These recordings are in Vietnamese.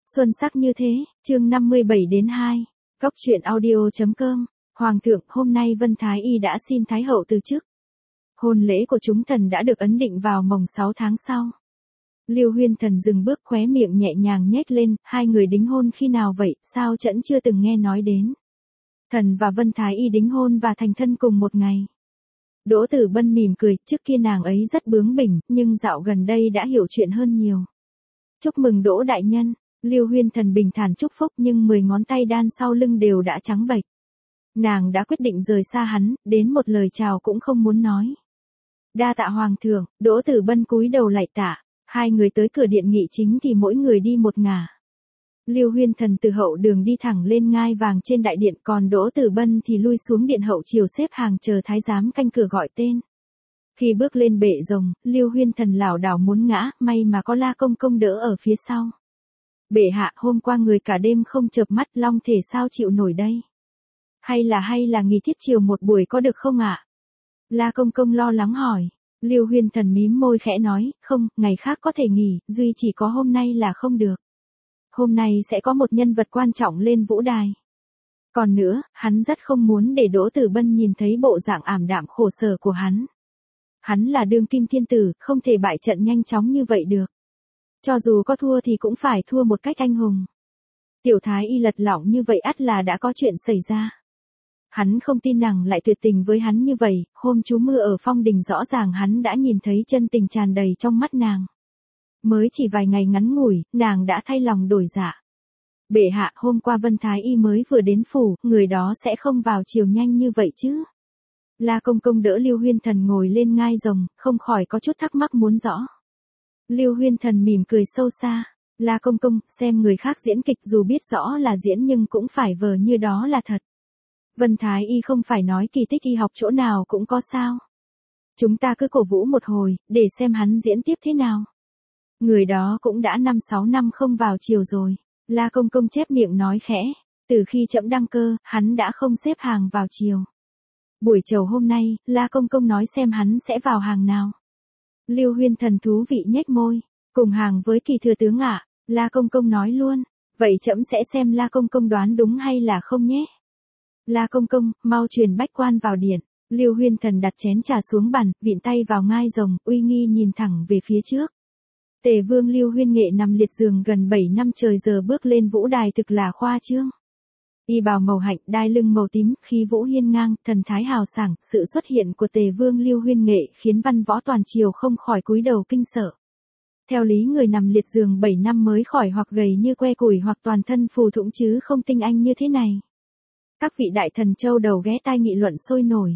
Xuân sắc như thế, chương 57-2, Góc truyện audio.com, Hoàng thượng, hôm nay Vân Thái Y đã xin Thái hậu từ chức. Hôn lễ của chúng thần đã được ấn định vào mồng 6 tháng sau. Liêu Huyên Thần dừng bước, khóe miệng nhẹ nhàng nhếch lên, hai người đính hôn khi nào vậy, sao trẫm chưa từng nghe nói đến. Thần và Vân Thái Y đính hôn và thành thân cùng một ngày. Đỗ Tử Bân mỉm cười, trước kia nàng ấy rất bướng bỉnh, nhưng dạo gần đây đã hiểu chuyện hơn nhiều. Chúc mừng Đỗ đại nhân. Liêu Huyên Thần bình thản chúc phúc, nhưng 10 ngón tay đan sau lưng đều đã trắng bệch. Nàng đã quyết định rời xa hắn, đến một lời chào cũng không muốn nói. Đa tạ Hoàng thượng. Đỗ Tử Bân cúi đầu lạy tạ. Hai người tới cửa điện nghị chính thì mỗi người đi một ngả. Liêu Huyên Thần từ hậu đường đi thẳng lên ngai vàng trên đại điện, còn Đỗ Tử Bân thì lui xuống điện hậu chiều xếp hàng chờ thái giám canh cửa gọi tên. Khi bước lên bệ rồng, Liêu Huyên Thần lảo đảo muốn ngã, may mà có La Công Công đỡ ở phía sau. Bệ hạ, hôm qua người cả đêm không chợp mắt, long thể sao chịu nổi đây? Hay là nghỉ thiết chiều một buổi có được không ạ? La Công Công lo lắng hỏi. Liêu Huyên Thần mím môi khẽ nói, không, ngày khác có thể nghỉ, duy chỉ có hôm nay là không được. Hôm nay sẽ có một nhân vật quan trọng lên vũ đài. Còn nữa, hắn rất không muốn để Đỗ Tử Bân nhìn thấy bộ dạng ảm đạm khổ sở của hắn. Hắn là đương kim thiên tử, không thể bại trận nhanh chóng như vậy được. Cho dù có thua thì cũng phải thua một cách anh hùng. Tiểu Thái Y lật lọng như vậy ắt là đã có chuyện xảy ra. Hắn không tin nàng lại tuyệt tình với hắn như vậy, hôm trú mưa ở Phong Đình rõ ràng hắn đã nhìn thấy chân tình tràn đầy trong mắt nàng. Mới chỉ vài ngày ngắn ngủi, nàng đã thay lòng đổi dạ. Bệ hạ, hôm qua Vân Thái Y mới vừa đến phủ, người đó sẽ không vào chiều nhanh như vậy chứ. La Công Công đỡ Liêu Huyên Thần ngồi lên ngai rồng, không khỏi có chút thắc mắc muốn rõ. Liêu Huyên Thần mỉm cười sâu xa. La Công Công, xem người khác diễn kịch dù biết rõ là diễn nhưng cũng phải vờ như đó là thật. Vân Thái Y không phải nói kỳ tích y học chỗ nào cũng có sao. Chúng ta cứ cổ vũ một hồi, để xem hắn diễn tiếp thế nào. Người đó cũng đã 5-6 năm không vào chiều rồi. La Công Công chép miệng nói khẽ. Từ khi trẫm đăng cơ, hắn đã không xếp hàng vào chiều. Buổi chầu hôm nay, La Công Công nói xem hắn sẽ vào hàng nào. Liêu Huyên Thần thú vị nhếch môi. Cùng hàng với Kỳ thừa tướng ạ. La Công Công nói luôn. Vậy trẫm sẽ xem La Công Công đoán đúng hay là không nhé. La Công Công, mau truyền bách quan vào điện. Liêu Huyên Thần đặt chén trà xuống bàn, vịn tay vào ngai rồng, uy nghi nhìn thẳng về phía trước. Tề vương Liêu Huyên Nghệ nằm liệt giường gần 7 năm trời giờ bước lên vũ đài thực là khoa trương. Y bào màu hạnh, đai lưng màu tím, khí vũ hiên ngang, thần thái hào sảng, sự xuất hiện của Tề vương Liêu Huyên Nghệ khiến văn võ toàn triều không khỏi cúi đầu kinh sợ. Theo lý người nằm liệt giường 7 năm mới khỏi hoặc gầy như que củi hoặc toàn thân phù thủng chứ không tinh anh như thế này. Các vị đại thần châu đầu ghé tai nghị luận sôi nổi.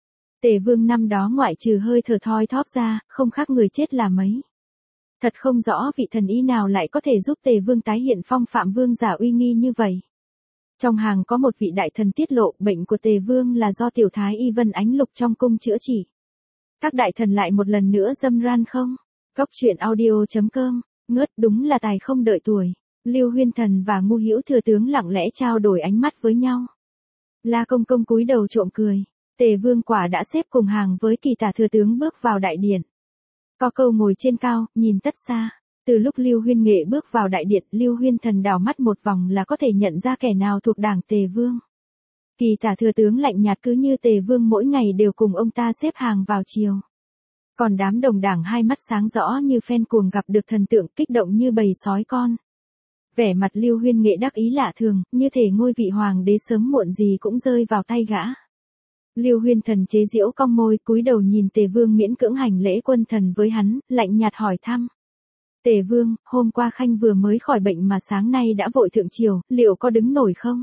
Tề vương năm đó ngoại trừ hơi thở thoi thóp ra, không khác người chết là mấy. Thật không rõ vị thần y nào lại có thể giúp Tề vương tái hiện phong phạm vương giả uy nghi như vậy. Trong hàng có một vị đại thần tiết lộ bệnh của Tề vương là do tiểu thái y Vân Ánh Lục trong cung chữa trị. Các đại thần lại một lần nữa dâm ran không? Góc truyện audio.com, ngớt đúng là tài không đợi tuổi. Liêu Huyên Thần và Ngu Hữu thừa tướng lặng lẽ trao đổi ánh mắt với nhau. La Công Công cúi đầu trộm cười. Tề vương quả đã xếp cùng hàng với Kỳ tả thừa tướng bước vào đại điện. Có câu ngồi trên cao, nhìn tất xa. Từ lúc Liêu Huyên Nghệ bước vào đại điện, Liêu Huyên Thần đảo mắt một vòng là có thể nhận ra kẻ nào thuộc đảng Tề vương. Kỳ tả thừa tướng lạnh nhạt cứ như Tề vương mỗi ngày đều cùng ông ta xếp hàng vào chiều. Còn đám đồng đảng hai mắt sáng rõ như phen cuồng gặp được thần tượng, kích động như bầy sói con. Vẻ mặt Liêu Huyên Nghệ đắc ý lạ thường, như thể ngôi vị hoàng đế sớm muộn gì cũng rơi vào tay gã. Liêu Huyên Thần chế giễu cong môi, cúi đầu nhìn Tề vương miễn cưỡng hành lễ quân thần với hắn, lạnh nhạt hỏi thăm. Tề vương, hôm qua Khanh vừa mới khỏi bệnh mà sáng nay đã vội thượng triều, liệu có đứng nổi không?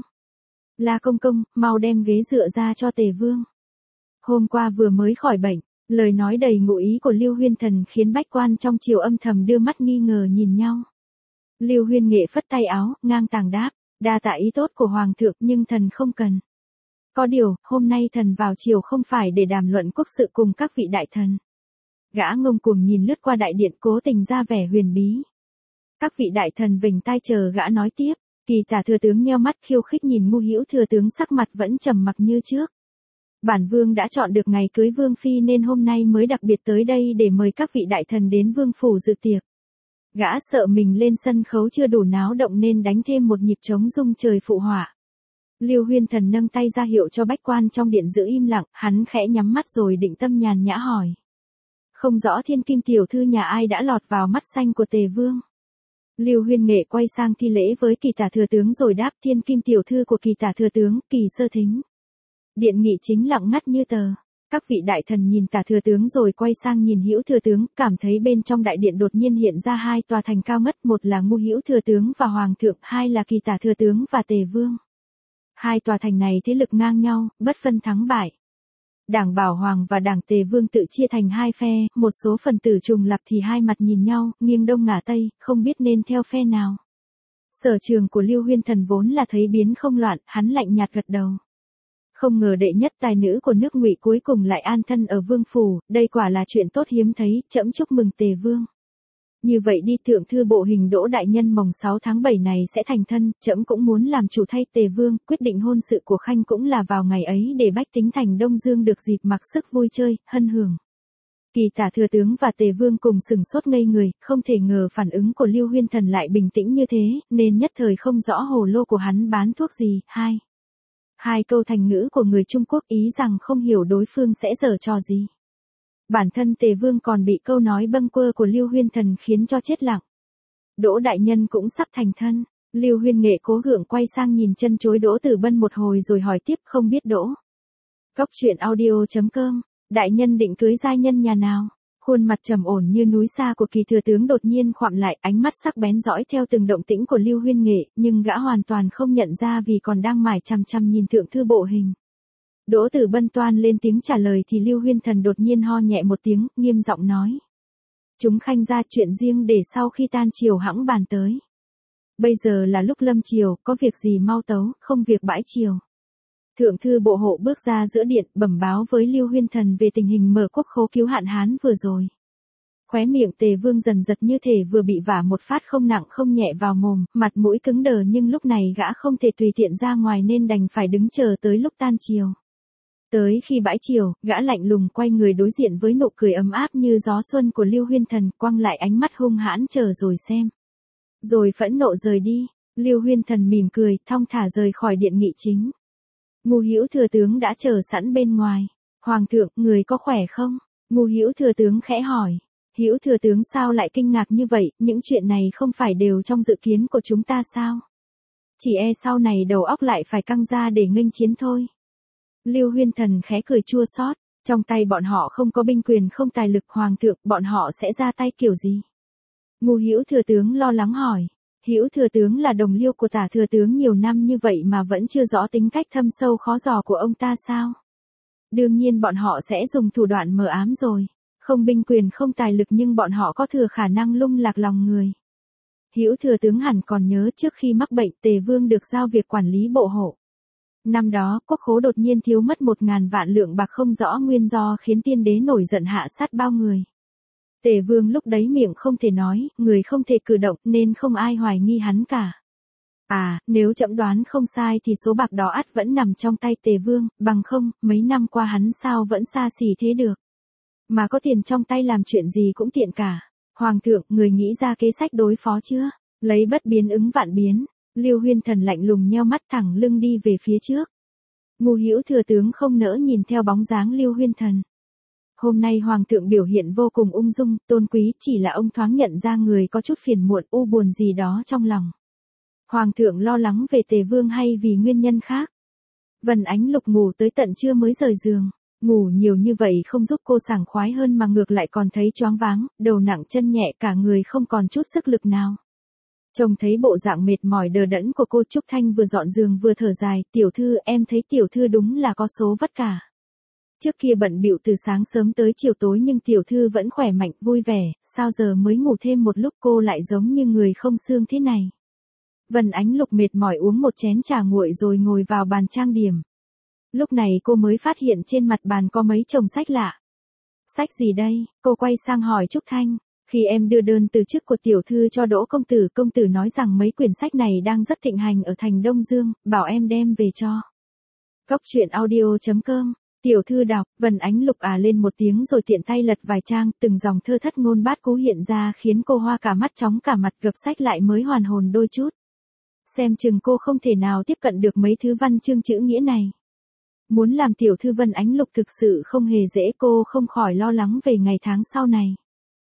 La Công Công, mau đem ghế dựa ra cho Tề vương. Hôm qua vừa mới khỏi bệnh. Lời nói đầy ngụ ý của Liêu Huyên Thần khiến bách quan trong triều âm thầm đưa mắt nghi ngờ nhìn nhau. Liêu Huyên Nghệ phất tay áo, ngang tàng đáp, đa tạ ý tốt của Hoàng thượng nhưng thần không cần. Có điều, hôm nay thần vào triều không phải để đàm luận quốc sự cùng các vị đại thần. Gã ngông cuồng nhìn lướt qua đại điện cố tình ra vẻ huyền bí. Các vị đại thần vểnh tai chờ gã nói tiếp, Kỳ tả thừa tướng nheo mắt khiêu khích nhìn Ngu Hữu thừa tướng sắc mặt vẫn trầm mặc như trước. Bản vương đã chọn được ngày cưới vương phi nên hôm nay mới đặc biệt tới đây để mời các vị đại thần đến vương phủ dự tiệc. Gã sợ mình lên sân khấu chưa đủ náo động nên đánh thêm một nhịp trống rung trời phụ họa. Lưu Huyên Thần nâng tay ra hiệu cho bách quan trong điện giữ im lặng, hắn khẽ nhắm mắt rồi định tâm nhàn nhã hỏi. Không rõ thiên kim tiểu thư nhà ai đã lọt vào mắt xanh của Tề Vương. Lưu Huyên Nghệ quay sang thi lễ với Kỳ Tả thừa tướng rồi đáp, thiên kim tiểu thư của Kỳ Tả thừa tướng, Kỳ Sơ Thính. Điện nghị chính lặng ngắt như tờ. Các vị đại thần nhìn Tả thừa tướng rồi quay sang nhìn Hữu thừa tướng, cảm thấy bên trong đại điện đột nhiên hiện ra hai tòa thành cao ngất, một là Ngu Hữu thừa tướng và hoàng thượng, hai là Kỳ Tả thừa tướng và Tề Vương. Hai tòa thành này thế lực ngang nhau, bất phân thắng bại. Đảng Bảo Hoàng và đảng Tề Vương tự chia thành hai phe, một số phần tử trùng lập thì hai mặt nhìn nhau, nghiêng đông ngả tây, không biết nên theo phe nào. Sở trường của Lưu Huyên Thần vốn là thấy biến không loạn, hắn lạnh nhạt gật đầu. Không ngờ đệ nhất tài nữ của nước Ngụy cuối cùng lại an thân ở vương phủ, đây quả là chuyện tốt hiếm thấy, trẫm chúc mừng Tề Vương. Như vậy đi, thượng thư bộ hình Đỗ đại nhân mồng 6 tháng 7 này sẽ thành thân, trẫm cũng muốn làm chủ thay Tề Vương, quyết định hôn sự của Khanh cũng là vào ngày ấy để bách tính thành Đông Dương được dịp mặc sức vui chơi, hân hưởng. Kỳ Tả thừa tướng và Tề Vương cùng sừng sốt ngây người, không thể ngờ phản ứng của Lưu Huyên Thần lại bình tĩnh như thế, nên nhất thời không rõ hồ lô của hắn bán thuốc gì. Hai câu thành ngữ của người Trung Quốc ý rằng không hiểu đối phương sẽ giở trò gì. Bản thân Tề Vương còn bị câu nói bâng quơ của Lưu Huyên Thần khiến cho chết lặng. Đỗ đại nhân cũng sắp thành thân. Lưu Huyên Nghệ cố gượng quay sang nhìn chân chối Đỗ Tử Bân một hồi rồi hỏi tiếp, không biết Đỗ. Cóc truyện audio.com, đại nhân định cưới giai nhân nhà nào? Khuôn mặt trầm ổn như núi xa của Kỳ thừa tướng đột nhiên khoạm lại, ánh mắt sắc bén dõi theo từng động tĩnh của Lưu Huyên Nghệ, nhưng gã hoàn toàn không nhận ra vì còn đang mải chằm chằm nhìn thượng thư bộ hình. Đỗ Tử Bân toan lên tiếng trả lời thì Lưu Huyên Thần đột nhiên ho nhẹ một tiếng, nghiêm giọng nói. Chúng Khanh ra chuyện riêng để sau khi tan chiều hẵng bàn tới. Bây giờ là lúc lâm chiều, có việc gì mau tấu, không việc bãi chiều. Thượng thư bộ hộ bước ra giữa điện, bẩm báo với Lưu Huyên Thần về tình hình mở quốc khố cứu hạn hán vừa rồi. Khóe miệng Tề Vương dần giật như thể vừa bị vả một phát không nặng không nhẹ vào mồm, mặt mũi cứng đờ, nhưng lúc này gã không thể tùy tiện ra ngoài nên đành phải đứng chờ tới lúc tan chiều. Tới khi bãi chiều, gã lạnh lùng quay người đối diện với nụ cười ấm áp như gió xuân của Lưu Huyên Thần, quăng lại ánh mắt hung hãn chờ rồi xem. Rồi phẫn nộ rời đi. Lưu Huyên Thần mỉm cười, thong thả rời khỏi điện nghị chính. Ngu Hữu thừa tướng đã chờ sẵn bên ngoài. Hoàng thượng, người có khỏe không? Ngu Hữu thừa tướng khẽ hỏi. Hữu thừa tướng sao lại kinh ngạc như vậy, những chuyện này không phải đều trong dự kiến của chúng ta sao? Chỉ e sau này đầu óc lại phải căng ra để nghênh chiến thôi. Lưu Huyên Thần khẽ cười chua xót, trong tay bọn họ không có binh quyền không tài lực, hoàng thượng, bọn họ sẽ ra tay kiểu gì? Ngu Hữu thừa tướng lo lắng hỏi. Hữu thừa tướng là đồng liêu của Tả thừa tướng nhiều năm như vậy mà vẫn chưa rõ tính cách thâm sâu khó dò của ông ta sao? Đương nhiên bọn họ sẽ dùng thủ đoạn mờ ám rồi. Không binh quyền không tài lực nhưng bọn họ có thừa khả năng lung lạc lòng người. Hữu thừa tướng hẳn còn nhớ trước khi mắc bệnh Tề Vương được giao việc quản lý bộ hộ. Năm đó, quốc khố đột nhiên thiếu mất 1.000 vạn lượng bạc không rõ nguyên do khiến tiên đế nổi giận hạ sát bao người. Tề Vương lúc đấy miệng không thể nói, người không thể cử động nên không ai hoài nghi hắn cả. Nếu trẫm đoán không sai thì số bạc đó ắt vẫn nằm trong tay Tề Vương, bằng không, mấy năm qua hắn sao vẫn xa xỉ thế được. Mà có tiền trong tay làm chuyện gì cũng tiện cả. Hoàng thượng, người nghĩ ra kế sách đối phó chưa? Lấy bất biến ứng vạn biến. Lưu Huyên Thần lạnh lùng nheo mắt thẳng lưng đi về phía trước. Ngu Hữu thừa tướng không nỡ nhìn theo bóng dáng Lưu Huyên Thần. Hôm nay hoàng thượng biểu hiện vô cùng ung dung, tôn quý, chỉ là ông thoáng nhận ra người có chút phiền muộn, u buồn gì đó trong lòng. Hoàng thượng lo lắng về Tề Vương hay vì nguyên nhân khác? Vân Ánh Lục ngủ tới tận trưa mới rời giường. Ngủ nhiều như vậy không giúp cô sảng khoái hơn mà ngược lại còn thấy choáng váng, đầu nặng chân nhẹ, cả người không còn chút sức lực nào. Trông thấy bộ dạng mệt mỏi đờ đẫn của cô, Trúc Thanh vừa dọn giường vừa thở dài, tiểu thư, em thấy tiểu thư đúng là có số vất cả. Trước kia bận bịu từ sáng sớm tới chiều tối nhưng tiểu thư vẫn khỏe mạnh, vui vẻ, sao giờ mới ngủ thêm một lúc cô lại giống như người không xương thế này. Vân Ánh Lục mệt mỏi uống một chén trà nguội rồi ngồi vào bàn trang điểm. Lúc này cô mới phát hiện trên mặt bàn có mấy chồng sách lạ. Sách gì đây? Cô quay sang hỏi Trúc Thanh. Khi em đưa đơn từ chức của tiểu thư cho Đỗ công tử nói rằng mấy quyển sách này đang rất thịnh hành ở thành Đông Dương, bảo em đem về cho. Cóc truyện audio.com Tiểu thư đọc, Vân Ánh Lục lên một tiếng rồi tiện tay lật vài trang, từng dòng thơ thất ngôn bát cú hiện ra khiến cô hoa cả mắt chóng cả mặt, gập sách lại mới hoàn hồn đôi chút. Xem chừng cô không thể nào tiếp cận được mấy thứ văn chương chữ nghĩa này. Muốn làm tiểu thư Vân Ánh Lục thực sự không hề dễ, cô không khỏi lo lắng về ngày tháng sau này.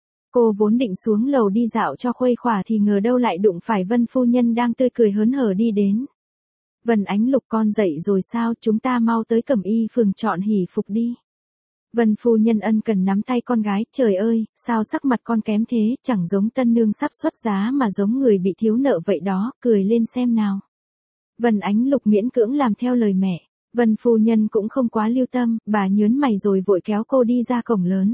Cô vốn định xuống lầu đi dạo cho khuây khỏa thì ngờ đâu lại đụng phải Vân phu nhân đang tươi cười hớn hở đi đến. Vân Ánh Lục, con dậy rồi sao, chúng ta mau tới Cẩm Y phường chọn hỷ phục đi. Vân phu nhân ân cần nắm tay con gái, trời ơi, sao sắc mặt con kém thế, chẳng giống tân nương sắp xuất giá mà giống người bị thiếu nợ vậy đó, cười lên xem nào. Vân Ánh Lục miễn cưỡng làm theo lời mẹ. Vân phu nhân cũng không quá lưu tâm, bà nhớn mày rồi vội kéo cô đi ra cổng lớn.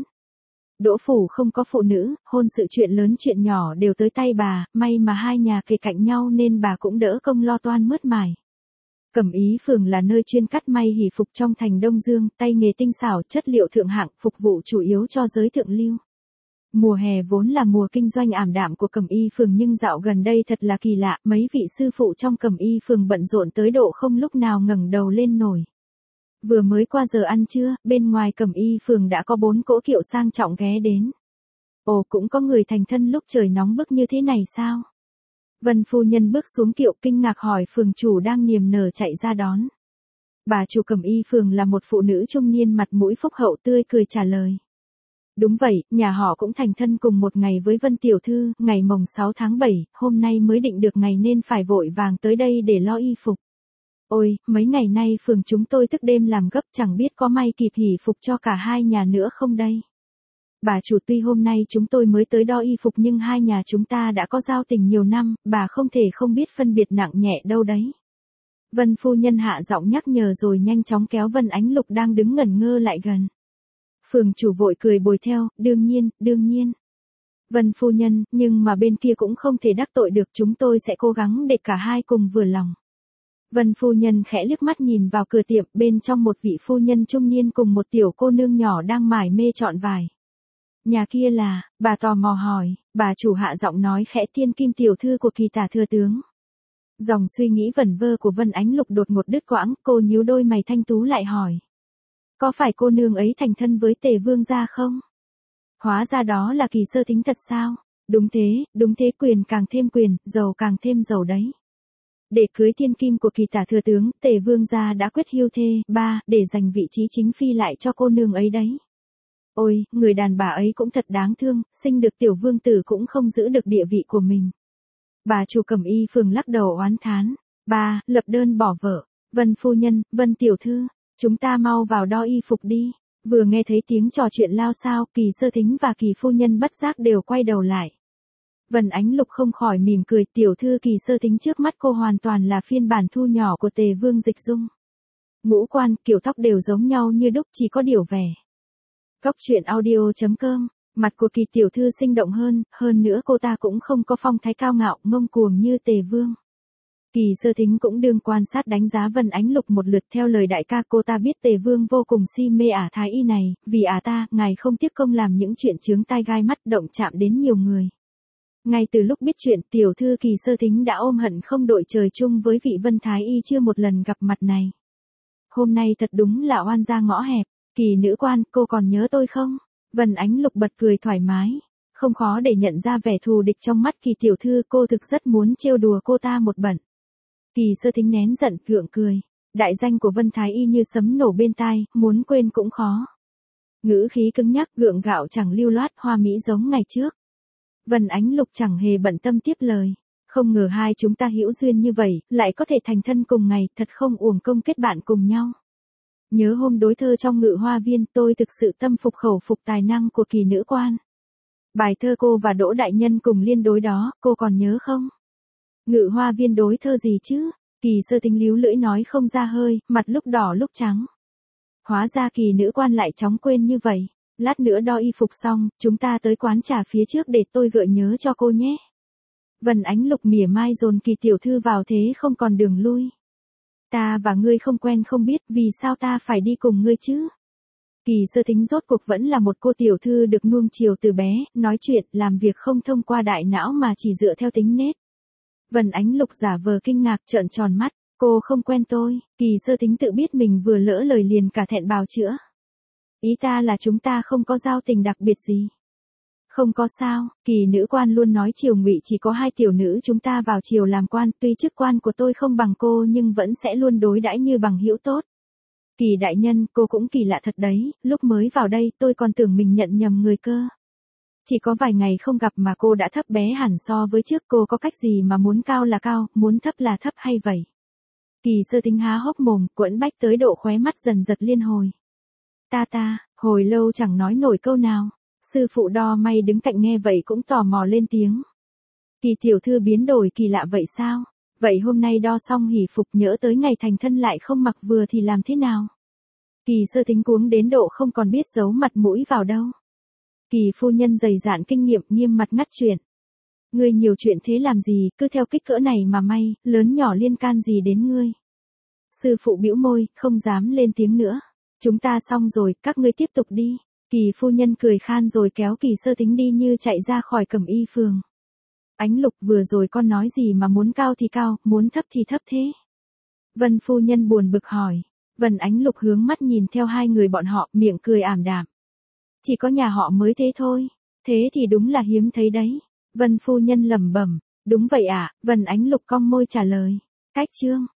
Đỗ phủ không có phụ nữ, hôn sự chuyện lớn chuyện nhỏ đều tới tay bà, may mà hai nhà kề cạnh nhau nên bà cũng đỡ công lo toan mướt mải. Cẩm Y phường là nơi chuyên cắt may hỷ phục trong thành Đông Dương, tay nghề tinh xảo, chất liệu thượng hạng, phục vụ chủ yếu cho giới thượng lưu. Mùa hè vốn là mùa kinh doanh ảm đạm của Cẩm Y phường nhưng dạo gần đây thật là kỳ lạ, mấy vị sư phụ trong Cẩm Y phường bận rộn tới độ không lúc nào ngẩng đầu lên nổi. Vừa mới qua giờ ăn trưa, bên ngoài Cẩm Y phường đã có 4 cỗ kiệu sang trọng ghé đến. Ồ, cũng có người thành thân lúc trời nóng bức như thế này sao? Vân phu nhân bước xuống kiệu kinh ngạc hỏi phường chủ đang niềm nở chạy ra đón. Bà chủ Cẩm Y phường là một phụ nữ trung niên mặt mũi phúc hậu tươi cười trả lời. Đúng vậy, nhà họ cũng thành thân cùng một ngày với Vân tiểu thư, ngày mồng 6 tháng 7, hôm nay mới định được ngày nên phải vội vàng tới đây để lo y phục. Ôi, mấy ngày nay phường chúng tôi thức đêm làm gấp, chẳng biết có may kịp hỷ phục cho cả hai nhà nữa không đây. Bà chủ, tuy hôm nay chúng tôi mới tới đo y phục nhưng hai nhà chúng ta đã có giao tình nhiều năm, bà không thể không biết phân biệt nặng nhẹ đâu đấy. Vân phu nhân hạ giọng nhắc nhở rồi nhanh chóng kéo Vân Ánh Lục đang đứng ngẩn ngơ lại gần. Phường chủ vội cười bồi theo, đương nhiên. Vân phu nhân, nhưng mà bên kia cũng không thể đắc tội được, chúng tôi sẽ cố gắng để cả hai cùng vừa lòng. Vân phu nhân khẽ liếc mắt nhìn vào cửa tiệm, bên trong một vị phu nhân trung niên cùng một tiểu cô nương nhỏ đang mải mê chọn vải. Nhà kia là, bà tò mò hỏi, bà chủ hạ giọng nói khẽ, Thiên Kim tiểu thư của Kỳ Tả thừa tướng. Dòng suy nghĩ vẩn vơ của Vân Ánh Lục đột ngột đứt quãng, cô nhíu đôi mày thanh tú lại hỏi. Có phải cô nương ấy thành thân với Tề vương gia không? Hóa ra đó là Kỳ Sơ Thính thật sao? Đúng thế, quyền càng thêm quyền, giàu càng thêm giàu đấy. Để cưới thiên kim của Kỳ Tả thừa tướng, Tề vương gia đã quyết hưu thê, để giành vị trí chính phi lại cho cô nương ấy đấy. Ôi, người đàn bà ấy cũng thật đáng thương, sinh được tiểu vương tử cũng không giữ được địa vị của mình. Bà chủ Cẩm Y phường lắc đầu oán thán. Lập đơn bỏ vợ. Vân phu nhân, Vân tiểu thư, chúng ta mau vào đo y phục đi. Vừa nghe thấy tiếng trò chuyện lao xao, Kỳ Sơ Thính và Kỳ phu nhân bất giác đều quay đầu lại. Vân Ánh Lục không khỏi mỉm cười, tiểu thư Kỳ Sơ Thính trước mắt cô hoàn toàn là phiên bản thu nhỏ của Tề vương Dịch Dung. Ngũ quan, kiểu tóc đều giống nhau như đúc, chỉ có điều vẻ. Cóc truyện audio.com, mặt của Kỳ tiểu thư sinh động hơn nữa cô ta cũng không có phong thái cao ngạo, ngông cuồng như Tề vương. Kỳ Sơ Thính cũng đương quan sát đánh giá Vân Ánh Lục một lượt, theo lời đại ca cô ta biết Tề vương vô cùng si mê thái y này, vì ngài không tiếc công làm những chuyện chướng tai gai mắt, động chạm đến nhiều người. Ngay từ lúc biết chuyện, tiểu thư Kỳ Sơ Thính đã ôm hận không đội trời chung với vị Vân thái y chưa một lần gặp mặt này. Hôm nay thật đúng là oan gia ngõ hẹp. Kỳ nữ quan, cô còn nhớ tôi không? Vân Ánh Lục bật cười thoải mái. Không khó để nhận ra vẻ thù địch trong mắt Kỳ tiểu thư, cô thực rất muốn trêu đùa cô ta một bận. Kỳ Sơ Thính nén giận gượng cười. Đại danh của Vân thái y như sấm nổ bên tai, muốn quên cũng khó. Ngữ khí cứng nhắc, gượng gạo chẳng lưu loát, hoa mỹ giống ngày trước. Vân Ánh Lục chẳng hề bận tâm tiếp lời. Không ngờ hai chúng ta hữu duyên như vậy, lại có thể thành thân cùng ngày, thật không uổng công kết bạn cùng nhau. Nhớ hôm đối thơ trong Ngự Hoa Viên, tôi thực sự tâm phục khẩu phục tài năng của Kỳ nữ quan. Bài thơ cô và Đỗ đại nhân cùng liên đối đó, cô còn nhớ không? Ngự Hoa Viên đối thơ gì chứ? Kỳ Sơ Thính líu lưỡi nói không ra hơi, mặt lúc đỏ lúc trắng. Hóa ra Kỳ nữ quan lại chóng quên như vậy. Lát nữa đo y phục xong, chúng ta tới quán trà phía trước để tôi gợi nhớ cho cô nhé. Vân Ánh Lục mỉa mai dồn Kỳ tiểu thư vào thế không còn đường lui. Ta và ngươi không quen không biết, vì sao ta phải đi cùng ngươi chứ? Kỳ Sơ Thính rốt cuộc vẫn là một cô tiểu thư được nuông chiều từ bé, nói chuyện, làm việc không thông qua đại não mà chỉ dựa theo tính nết. Vân Ánh Lục giả vờ kinh ngạc trợn tròn mắt, Cô không quen tôi, Kỳ Sơ Tính tự biết mình vừa lỡ lời liền cả thẹn bào chữa. Ý ta là chúng ta không có giao tình đặc biệt gì. Không có sao, Kỳ nữ quan luôn nói Triều Ngụy chỉ có 2 tiểu nữ chúng ta vào triều làm quan, tuy chức quan của tôi không bằng cô nhưng vẫn sẽ luôn đối đãi như bằng hữu tốt. Kỳ đại nhân, cô cũng kỳ lạ thật đấy, lúc mới vào đây tôi còn tưởng mình nhận nhầm người cơ. Chỉ có vài ngày không gặp mà cô đã thấp bé hẳn so với trước, cô có cách gì mà muốn cao là cao, muốn thấp là thấp hay vậy? Kỳ Sơ Tính há hốc mồm, quẫn bách tới độ khóe mắt dần giật liên hồi. Ta, hồi lâu chẳng nói nổi câu nào. Sư phụ đo may đứng cạnh nghe vậy cũng tò mò lên tiếng. Kỳ tiểu thư biến đổi kỳ lạ vậy sao? Vậy hôm nay đo xong hỉ phục nhỡ tới ngày thành thân lại không mặc vừa thì làm thế nào? Kỳ Sơ Tính cuống đến độ không còn biết giấu mặt mũi vào đâu. Kỳ phu nhân dày dạn kinh nghiệm nghiêm mặt ngắt chuyện. Ngươi nhiều chuyện thế làm gì, cứ theo kích cỡ này mà may, lớn nhỏ liên can gì đến ngươi? Sư phụ bĩu môi, không dám lên tiếng nữa. Chúng ta xong rồi, các ngươi tiếp tục đi. Kỳ phu nhân cười khan rồi kéo Kỳ Sơ Tính đi như chạy ra khỏi Cẩm Y phường. Ánh Lục, vừa rồi con nói gì mà muốn cao thì cao, muốn thấp thì thấp thế? Vân phu nhân buồn bực hỏi. Vân Ánh Lục hướng mắt nhìn theo hai người bọn họ, miệng cười ảm đạm. Chỉ có nhà họ mới thế thôi. Thế thì đúng là hiếm thấy đấy. Vân phu nhân lẩm bẩm. Đúng vậy ạ, Vân Ánh Lục cong môi trả lời. Cách chương.